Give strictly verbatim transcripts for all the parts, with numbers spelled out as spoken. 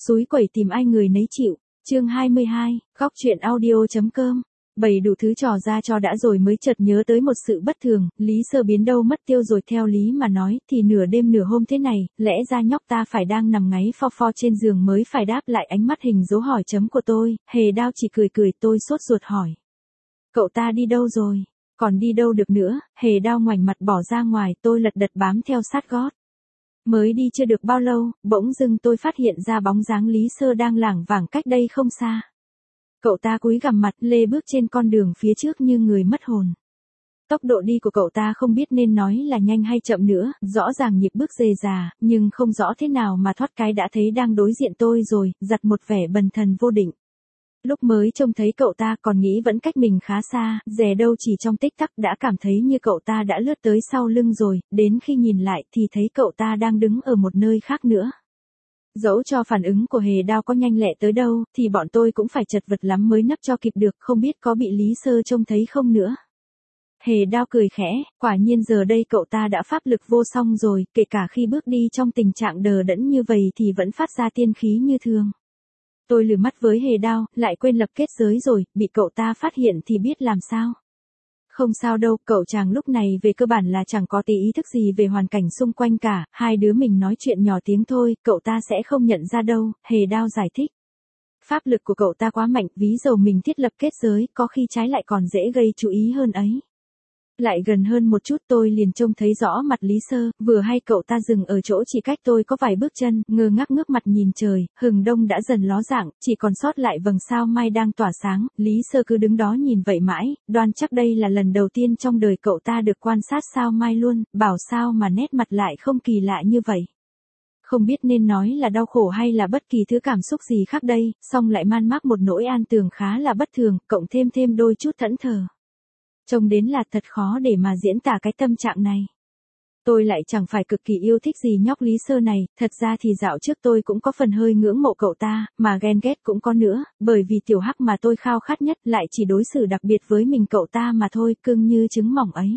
Xúi quẩy tìm ai người nấy chịu. Chương hai mươi hai, góc truyện audio.com. Bày đủ thứ trò ra cho đã rồi mới chợt nhớ tới một sự bất thường, Lý Sơ biến đâu mất tiêu rồi. Theo lý mà nói thì nửa đêm nửa hôm thế này, lẽ ra nhóc ta phải đang nằm ngáy pho pho trên giường mới phải đáp lại ánh mắt hình dấu hỏi chấm của tôi. Hề Đao chỉ cười cười. Tôi sốt ruột hỏi: cậu ta đi đâu rồi? Còn đi đâu được nữa? Hề Đao ngoảnh mặt bỏ ra ngoài. Tôi lật đật bám theo sát gót. Mới đi chưa được bao lâu, bỗng dưng tôi phát hiện ra bóng dáng Lý Sơ đang lảng vảng cách đây không xa. Cậu ta cúi gằm mặt, lê bước trên con đường phía trước như người mất hồn. Tốc độ đi của cậu ta không biết nên nói là nhanh hay chậm nữa, rõ ràng nhịp bước dề dà, nhưng không rõ thế nào mà thoát cái đã thấy đang đối diện tôi rồi, giặt một vẻ bần thần vô định. Lúc mới trông thấy cậu ta còn nghĩ vẫn cách mình khá xa, dè đâu chỉ trong tích tắc đã cảm thấy như cậu ta đã lướt tới sau lưng rồi, đến khi nhìn lại thì thấy cậu ta đang đứng ở một nơi khác nữa. Dẫu cho phản ứng của Hề Đao có nhanh lẹ tới đâu, thì bọn tôi cũng phải chật vật lắm mới nấp cho kịp được, không biết có bị Lý Sơ trông thấy không nữa. Hề Đao cười khẽ, quả nhiên giờ đây cậu ta đã pháp lực vô song rồi, kể cả khi bước đi trong tình trạng đờ đẫn như vậy thì vẫn phát ra tiên khí như thường. Tôi lừa mắt với Hề Đao, lại quên lập kết giới rồi, bị cậu ta phát hiện thì biết làm sao. Không sao đâu, cậu chàng lúc này về cơ bản là chẳng có tí ý thức gì về hoàn cảnh xung quanh cả, hai đứa mình nói chuyện nhỏ tiếng thôi, cậu ta sẽ không nhận ra đâu, Hề Đao giải thích. Pháp lực của cậu ta quá mạnh, ví dầu mình thiết lập kết giới, có khi trái lại còn dễ gây chú ý hơn ấy. Lại gần hơn một chút tôi liền trông thấy rõ mặt Lý Sơ, vừa hay cậu ta dừng ở chỗ chỉ cách tôi có vài bước chân, ngơ ngác ngước mặt nhìn trời, hừng đông đã dần ló dạng, chỉ còn sót lại vầng sao mai đang tỏa sáng, Lý Sơ cứ đứng đó nhìn vậy mãi, đoan chắc đây là lần đầu tiên trong đời cậu ta được quan sát sao mai luôn, bảo sao mà nét mặt lại không kỳ lạ như vậy. Không biết nên nói là đau khổ hay là bất kỳ thứ cảm xúc gì khác đây, song lại man mác một nỗi an tường khá là bất thường, cộng thêm thêm đôi chút thẫn thờ. Trông đến là thật khó để mà diễn tả cái tâm trạng này. Tôi lại chẳng phải cực kỳ yêu thích gì nhóc Lý Sơ này, thật ra thì dạo trước tôi cũng có phần hơi ngưỡng mộ cậu ta, mà ghen ghét cũng có nữa, bởi vì tiểu hắc mà tôi khao khát nhất lại chỉ đối xử đặc biệt với mình cậu ta mà thôi, cưng như trứng mỏng ấy.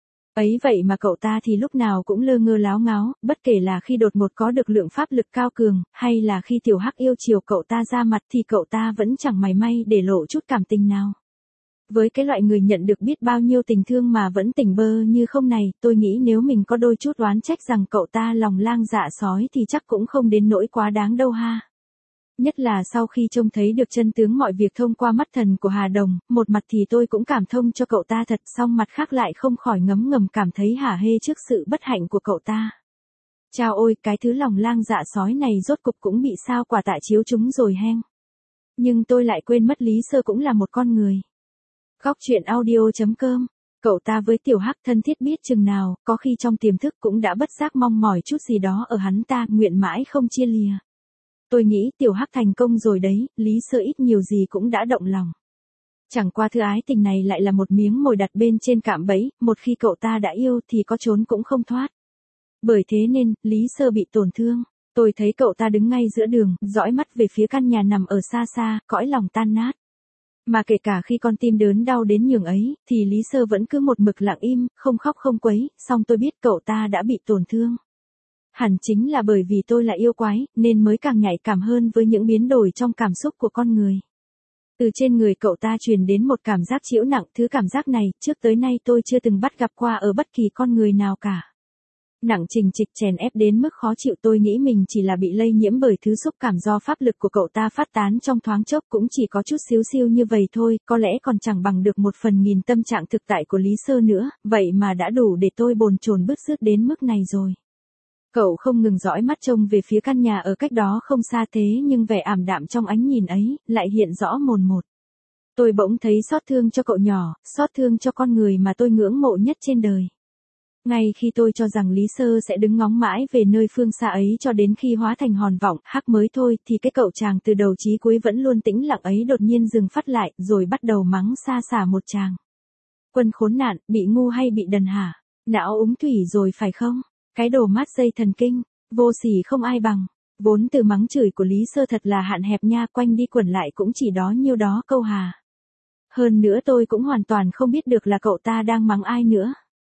Ấy vậy mà cậu ta thì lúc nào cũng lơ ngơ láo ngáo, bất kể là khi đột ngột có được lượng pháp lực cao cường, hay là khi tiểu hắc yêu chiều cậu ta ra mặt thì cậu ta vẫn chẳng mảy may để lộ chút cảm tình nào. Với cái loại người nhận được biết bao nhiêu tình thương mà vẫn tỉnh bơ như không này, tôi nghĩ nếu mình có đôi chút oán trách rằng cậu ta lòng lang dạ sói thì chắc cũng không đến nỗi quá đáng đâu ha. Nhất là sau khi trông thấy được chân tướng mọi việc thông qua mắt thần của Hà Đồng, một mặt thì tôi cũng cảm thông cho cậu ta thật, song mặt khác lại không khỏi ngấm ngầm cảm thấy hả hê trước sự bất hạnh của cậu ta. Chao ôi, cái thứ lòng lang dạ sói này rốt cục cũng bị sao quả tạ chiếu chúng rồi hen. Nhưng tôi lại quên mất Lý Sơ cũng là một con người. Góc truyện audio.com. Cậu ta với tiểu hắc thân thiết biết chừng nào, có khi trong tiềm thức cũng đã bất giác mong mỏi chút gì đó ở hắn ta, nguyện mãi không chia lìa. Tôi nghĩ tiểu hắc thành công rồi đấy, Lý Sơ ít nhiều gì cũng đã động lòng. Chẳng qua thứ ái tình này lại là một miếng mồi đặt bên trên cạm bẫy, một khi cậu ta đã yêu thì có trốn cũng không thoát. Bởi thế nên, Lý Sơ bị tổn thương. Tôi thấy cậu ta đứng ngay giữa đường, dõi mắt về phía căn nhà nằm ở xa xa, cõi lòng tan nát. Mà kể cả khi con tim đớn đau đến nhường ấy, thì Lý Sơ vẫn cứ một mực lặng im, không khóc không quấy, song tôi biết cậu ta đã bị tổn thương. Hẳn chính là bởi vì tôi là yêu quái, nên mới càng nhạy cảm hơn với những biến đổi trong cảm xúc của con người. Từ trên người cậu ta truyền đến một cảm giác trĩu nặng, thứ cảm giác này, trước tới nay tôi chưa từng bắt gặp qua ở bất kỳ con người nào cả. Nặng trình trịch chèn ép đến mức khó chịu, tôi nghĩ mình chỉ là bị lây nhiễm bởi thứ xúc cảm do pháp lực của cậu ta phát tán trong thoáng chốc, cũng chỉ có chút xíu xiu như vậy thôi, có lẽ còn chẳng bằng được một phần nghìn tâm trạng thực tại của Lý Sơ nữa, vậy mà đã đủ để tôi bồn chồn bứt rứt đến mức này rồi. Cậu không ngừng dõi mắt trông về phía căn nhà ở cách đó không xa, thế nhưng vẻ ảm đạm trong ánh nhìn ấy, lại hiện rõ mồn một. Tôi bỗng thấy xót thương cho cậu nhỏ, xót thương cho con người mà tôi ngưỡng mộ nhất trên đời. Ngay khi tôi cho rằng Lý Sơ sẽ đứng ngóng mãi về nơi phương xa ấy cho đến khi hóa thành hòn vọng hắc mới thôi, thì cái cậu chàng từ đầu chí cuối vẫn luôn tĩnh lặng ấy đột nhiên dừng phát lại, rồi bắt đầu mắng xa xả một tràng. Quân khốn nạn, bị ngu hay bị đần hả? Não úng thủy rồi phải không? Cái đồ mát dây thần kinh, vô sỉ không ai bằng. Vốn từ mắng chửi của Lý Sơ thật là hạn hẹp nha, quanh đi quẩn lại cũng chỉ đó nhiêu đó câu hà. Hơn nữa tôi cũng hoàn toàn không biết được là cậu ta đang mắng ai nữa.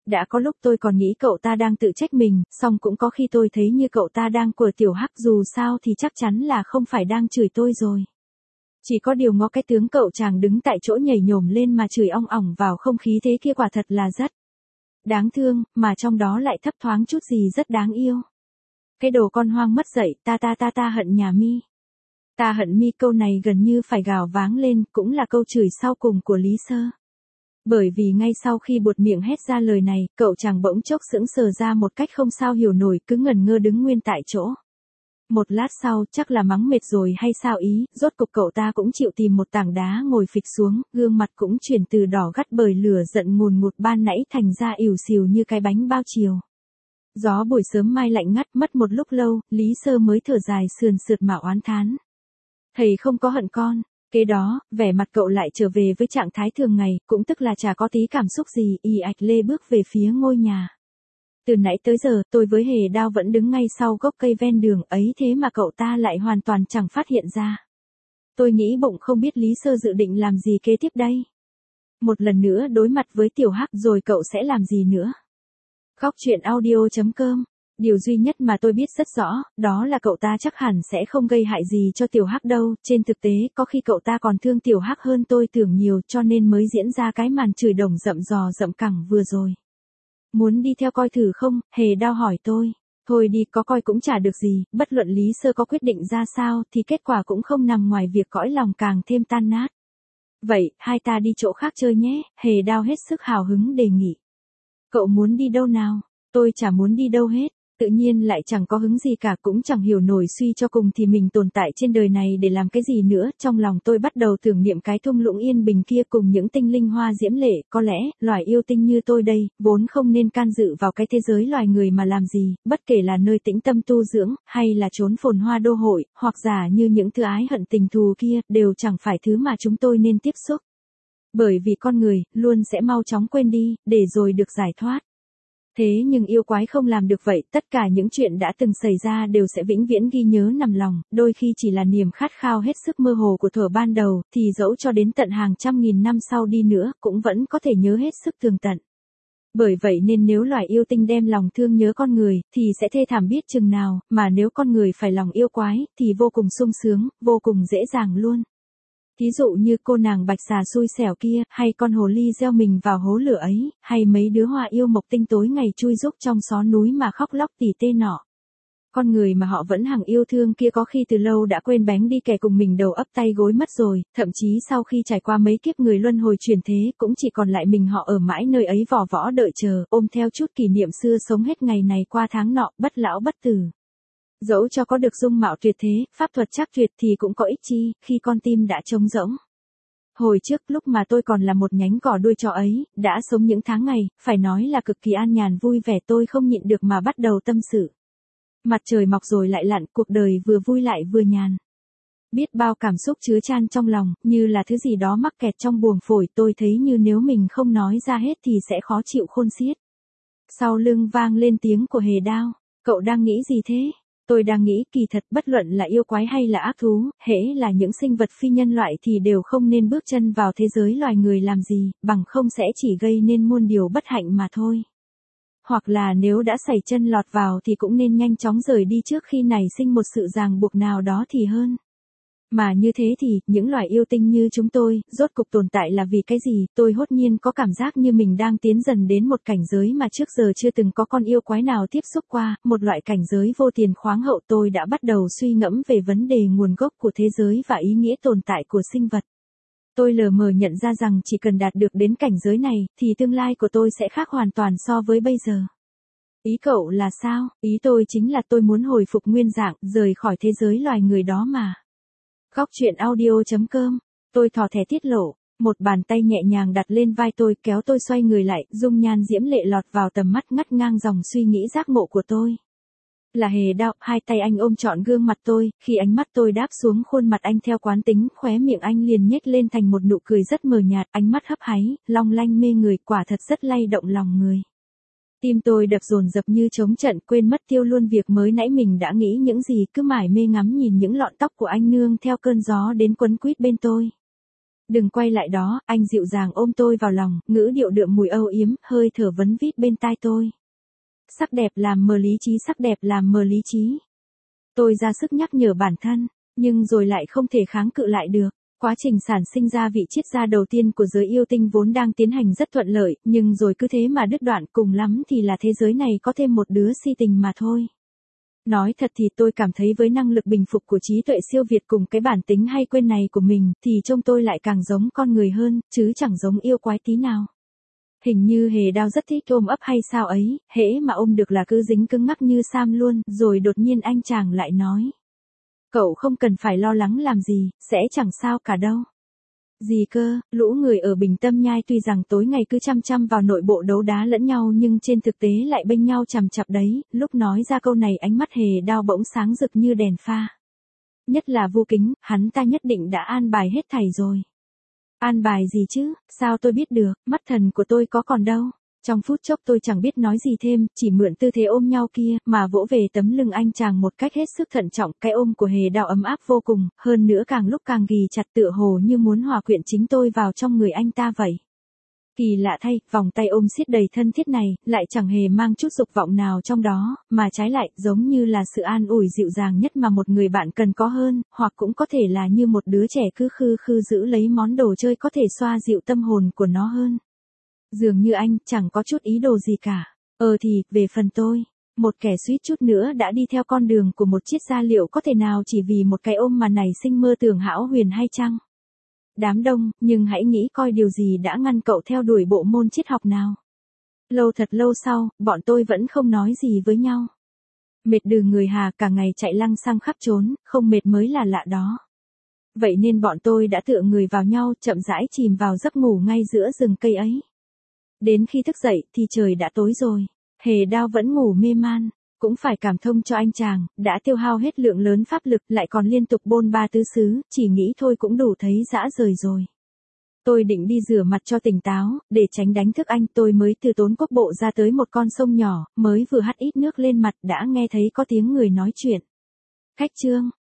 Đã có lúc tôi còn nghĩ cậu ta đang tự trách mình, song cũng có khi tôi thấy như cậu ta đang của tiểu Hắc, dù sao thì chắc chắn là không phải đang chửi tôi rồi. Chỉ có điều ngó cái tướng cậu chàng đứng tại chỗ nhảy nhổm lên mà chửi ong ỏng vào không khí thế kia quả thật là rất đáng thương, mà trong đó lại thấp thoáng chút gì rất đáng yêu. Cái đồ con hoang mất dạy, ta ta ta ta hận nhà mi. Ta hận mi, câu này gần như phải gào váng lên, cũng là câu chửi sau cùng của Lý Sơ. Bởi vì ngay sau khi buột miệng hét ra lời này, cậu chàng bỗng chốc sững sờ ra một cách không sao hiểu nổi, cứ ngẩn ngơ đứng nguyên tại chỗ. Một lát sau, chắc là mắng mệt rồi hay sao ý, rốt cục cậu ta cũng chịu tìm một tảng đá ngồi phịch xuống, gương mặt cũng chuyển từ đỏ gắt bởi lửa giận ngùn ngụt ban nãy thành ra ỉu xìu như cái bánh bao chiều. Gió buổi sớm mai lạnh ngắt, mất một lúc lâu, Lý Sơ mới thở dài sườn sượt mà oán thán. Thầy không có hận con. Kế đó, vẻ mặt cậu lại trở về với trạng thái thường ngày, cũng tức là chả có tí cảm xúc gì, ì ạch lê bước về phía ngôi nhà. Từ nãy tới giờ, tôi với Hề Đao vẫn đứng ngay sau gốc cây ven đường ấy, thế mà cậu ta lại hoàn toàn chẳng phát hiện ra. Tôi nghĩ bụng không biết Lý Sơ dự định làm gì kế tiếp đây. Một lần nữa đối mặt với tiểu Hắc rồi cậu sẽ làm gì nữa. Góc truyện audio chấm com. Điều duy nhất mà tôi biết rất rõ, đó là cậu ta chắc hẳn sẽ không gây hại gì cho tiểu Hắc đâu, trên thực tế có khi cậu ta còn thương tiểu Hắc hơn tôi tưởng nhiều, cho nên mới diễn ra cái màn chửi đồng rậm rò rậm cẳng vừa rồi. Muốn đi theo coi thử không? Hề Đao hỏi tôi. Thôi đi, có coi cũng chả được gì, bất luận Lý Sơ có quyết định ra sao thì kết quả cũng không nằm ngoài việc cõi lòng càng thêm tan nát. Vậy, hai ta đi chỗ khác chơi nhé, Hề Đao hết sức hào hứng đề nghị. Cậu muốn đi đâu nào? Tôi chả muốn đi đâu hết. Tự nhiên lại chẳng có hứng gì cả, cũng chẳng hiểu nổi suy cho cùng thì mình tồn tại trên đời này để làm cái gì nữa. Trong lòng tôi bắt đầu tưởng niệm cái thung lũng yên bình kia cùng những tinh linh hoa diễm lệ. Có lẽ, loài yêu tinh như tôi đây, vốn không nên can dự vào cái thế giới loài người mà làm gì, bất kể là nơi tĩnh tâm tu dưỡng, hay là trốn phồn hoa đô hội, hoặc giả như những thứ ái hận tình thù kia, đều chẳng phải thứ mà chúng tôi nên tiếp xúc. Bởi vì con người, luôn sẽ mau chóng quên đi, để rồi được giải thoát. Thế nhưng yêu quái không làm được vậy, tất cả những chuyện đã từng xảy ra đều sẽ vĩnh viễn ghi nhớ nằm lòng, đôi khi chỉ là niềm khát khao hết sức mơ hồ của thuở ban đầu, thì dẫu cho đến tận hàng trăm nghìn năm sau đi nữa, cũng vẫn có thể nhớ hết sức tường tận. Bởi vậy nên nếu loài yêu tinh đem lòng thương nhớ con người, thì sẽ thê thảm biết chừng nào, mà nếu con người phải lòng yêu quái, thì vô cùng sung sướng, vô cùng dễ dàng luôn. Thí dụ như cô nàng bạch xà xui xẻo kia, hay con hồ ly gieo mình vào hố lửa ấy, hay mấy đứa hoa yêu mộc tinh tối ngày chui rúc trong xó núi mà khóc lóc tỉ tê nọ. Con người mà họ vẫn hằng yêu thương kia có khi từ lâu đã quên bánh đi kẻ cùng mình đầu ấp tay gối mất rồi, thậm chí sau khi trải qua mấy kiếp người luân hồi chuyển thế, cũng chỉ còn lại mình họ ở mãi nơi ấy vò võ đợi chờ, ôm theo chút kỷ niệm xưa sống hết ngày này qua tháng nọ, bất lão bất tử. Dẫu cho có được dung mạo tuyệt thế, pháp thuật chắc tuyệt thì cũng có ích chi, khi con tim đã trống rỗng. Hồi trước lúc mà tôi còn là một nhánh cỏ đuôi chó ấy, đã sống những tháng ngày, phải nói là cực kỳ an nhàn vui vẻ, tôi không nhịn được mà bắt đầu tâm sự. Mặt trời mọc rồi lại lặn, cuộc đời vừa vui lại vừa nhàn. Biết bao cảm xúc chứa chan trong lòng, như là thứ gì đó mắc kẹt trong buồng phổi, tôi thấy như nếu mình không nói ra hết thì sẽ khó chịu khôn xiết. Sau lưng vang lên tiếng của Hề Đao, cậu đang nghĩ gì thế? Tôi đang nghĩ kỳ thật bất luận là yêu quái hay là ác thú, hễ là những sinh vật phi nhân loại thì đều không nên bước chân vào thế giới loài người làm gì, bằng không sẽ chỉ gây nên muôn điều bất hạnh mà thôi. Hoặc là nếu đã sẩy chân lọt vào thì cũng nên nhanh chóng rời đi trước khi nảy sinh một sự ràng buộc nào đó thì hơn. Mà như thế thì, những loài yêu tinh như chúng tôi, rốt cục tồn tại là vì cái gì, tôi hốt nhiên có cảm giác như mình đang tiến dần đến một cảnh giới mà trước giờ chưa từng có con yêu quái nào tiếp xúc qua, một loại cảnh giới vô tiền khoáng hậu. Tôi đã bắt đầu suy ngẫm về vấn đề nguồn gốc của thế giới và ý nghĩa tồn tại của sinh vật. Tôi lờ mờ nhận ra rằng chỉ cần đạt được đến cảnh giới này, thì tương lai của tôi sẽ khác hoàn toàn so với bây giờ. Ý cậu là sao? Ý tôi chính là tôi muốn hồi phục nguyên dạng, rời khỏi thế giới loài người đó mà. Góc truyện audio chấm com. Tôi thò thẻ tiết lộ, một bàn tay nhẹ nhàng đặt lên vai tôi, kéo tôi xoay người lại, dung nhan diễm lệ lọt vào tầm mắt ngắt ngang dòng suy nghĩ giác ngộ của tôi. Là Hề Đao, hai tay anh ôm trọn gương mặt tôi, khi ánh mắt tôi đáp xuống khuôn mặt anh theo quán tính, khóe miệng anh liền nhếch lên thành một nụ cười rất mờ nhạt, ánh mắt hấp háy, long lanh mê người, quả thật rất lay động lòng người. Tim tôi đập dồn dập như trống trận, quên mất tiêu luôn việc mới nãy mình đã nghĩ những gì, cứ mải mê ngắm nhìn những lọn tóc của anh nương theo cơn gió đến quấn quýt bên tôi. Đừng quay lại đó, anh dịu dàng ôm tôi vào lòng, ngữ điệu đượm mùi âu yếm, hơi thở vấn vít bên tai tôi. Sắc đẹp làm mờ lý trí, sắc đẹp làm mờ lý trí. Tôi ra sức nhắc nhở bản thân, nhưng rồi lại không thể kháng cự lại được. Quá trình sản sinh ra vị triết gia đầu tiên của giới yêu tinh vốn đang tiến hành rất thuận lợi, nhưng rồi cứ thế mà đứt đoạn, cùng lắm thì là thế giới này có thêm một đứa si tình mà thôi. Nói thật thì tôi cảm thấy với năng lực bình phục của trí tuệ siêu việt cùng cái bản tính hay quên này của mình, thì trông tôi lại càng giống con người hơn, chứ chẳng giống yêu quái tí nào. Hình như Hề Đao rất thích ôm ấp hay sao ấy, hễ mà ôm được là cứ dính cứng ngắc như Sam luôn, rồi đột nhiên anh chàng lại nói. Cậu không cần phải lo lắng làm gì, sẽ chẳng sao cả đâu. Gì cơ, lũ người ở Bình Tâm Nhai tuy rằng tối ngày cứ chăm chăm vào nội bộ đấu đá lẫn nhau nhưng trên thực tế lại bênh nhau chằm chặp đấy, lúc nói ra câu này ánh mắt Hề Đao bỗng sáng rực như đèn pha. Nhất là Vu Kính, hắn ta nhất định đã an bài hết thảy rồi. An bài gì chứ, sao tôi biết được, mắt thần của tôi có còn đâu. Trong phút chốc tôi chẳng biết nói gì thêm, chỉ mượn tư thế ôm nhau kia, mà vỗ về tấm lưng anh chàng một cách hết sức thận trọng, cái ôm của Hề Đao ấm áp vô cùng, hơn nữa càng lúc càng ghì chặt tựa hồ như muốn hòa quyện chính tôi vào trong người anh ta vậy. Kỳ lạ thay, vòng tay ôm siết đầy thân thiết này, lại chẳng hề mang chút dục vọng nào trong đó, mà trái lại, giống như là sự an ủi dịu dàng nhất mà một người bạn cần có hơn, hoặc cũng có thể là như một đứa trẻ cứ khư khư giữ lấy món đồ chơi có thể xoa dịu tâm hồn của nó hơn. Dường như anh chẳng có chút ý đồ gì cả. Ờ thì, về phần tôi, một kẻ suýt chút nữa đã đi theo con đường của một triết gia liệu có thể nào chỉ vì một cái ôm mà nảy sinh mơ tưởng hão huyền hay chăng? Đám đông, nhưng hãy nghĩ coi điều gì đã ngăn cậu theo đuổi bộ môn triết học nào. Lâu thật lâu sau, bọn tôi vẫn không nói gì với nhau. Mệt đừ người Hà cả ngày chạy lăng xăng khắp trốn, không mệt mới là lạ đó. Vậy nên bọn tôi đã tựa người vào nhau, chậm rãi chìm vào giấc ngủ ngay giữa rừng cây ấy. Đến khi thức dậy thì trời đã tối rồi. Hề Đao vẫn ngủ mê man. Cũng phải cảm thông cho anh chàng, đã tiêu hao hết lượng lớn pháp lực lại còn liên tục bôn ba tứ xứ, chỉ nghĩ thôi cũng đủ thấy dã rời rồi. Tôi định đi rửa mặt cho tỉnh táo, để tránh đánh thức anh tôi mới từ tốn quốc bộ ra tới một con sông nhỏ, mới vừa hắt ít nước lên mặt đã nghe thấy có tiếng người nói chuyện. Khách Trương,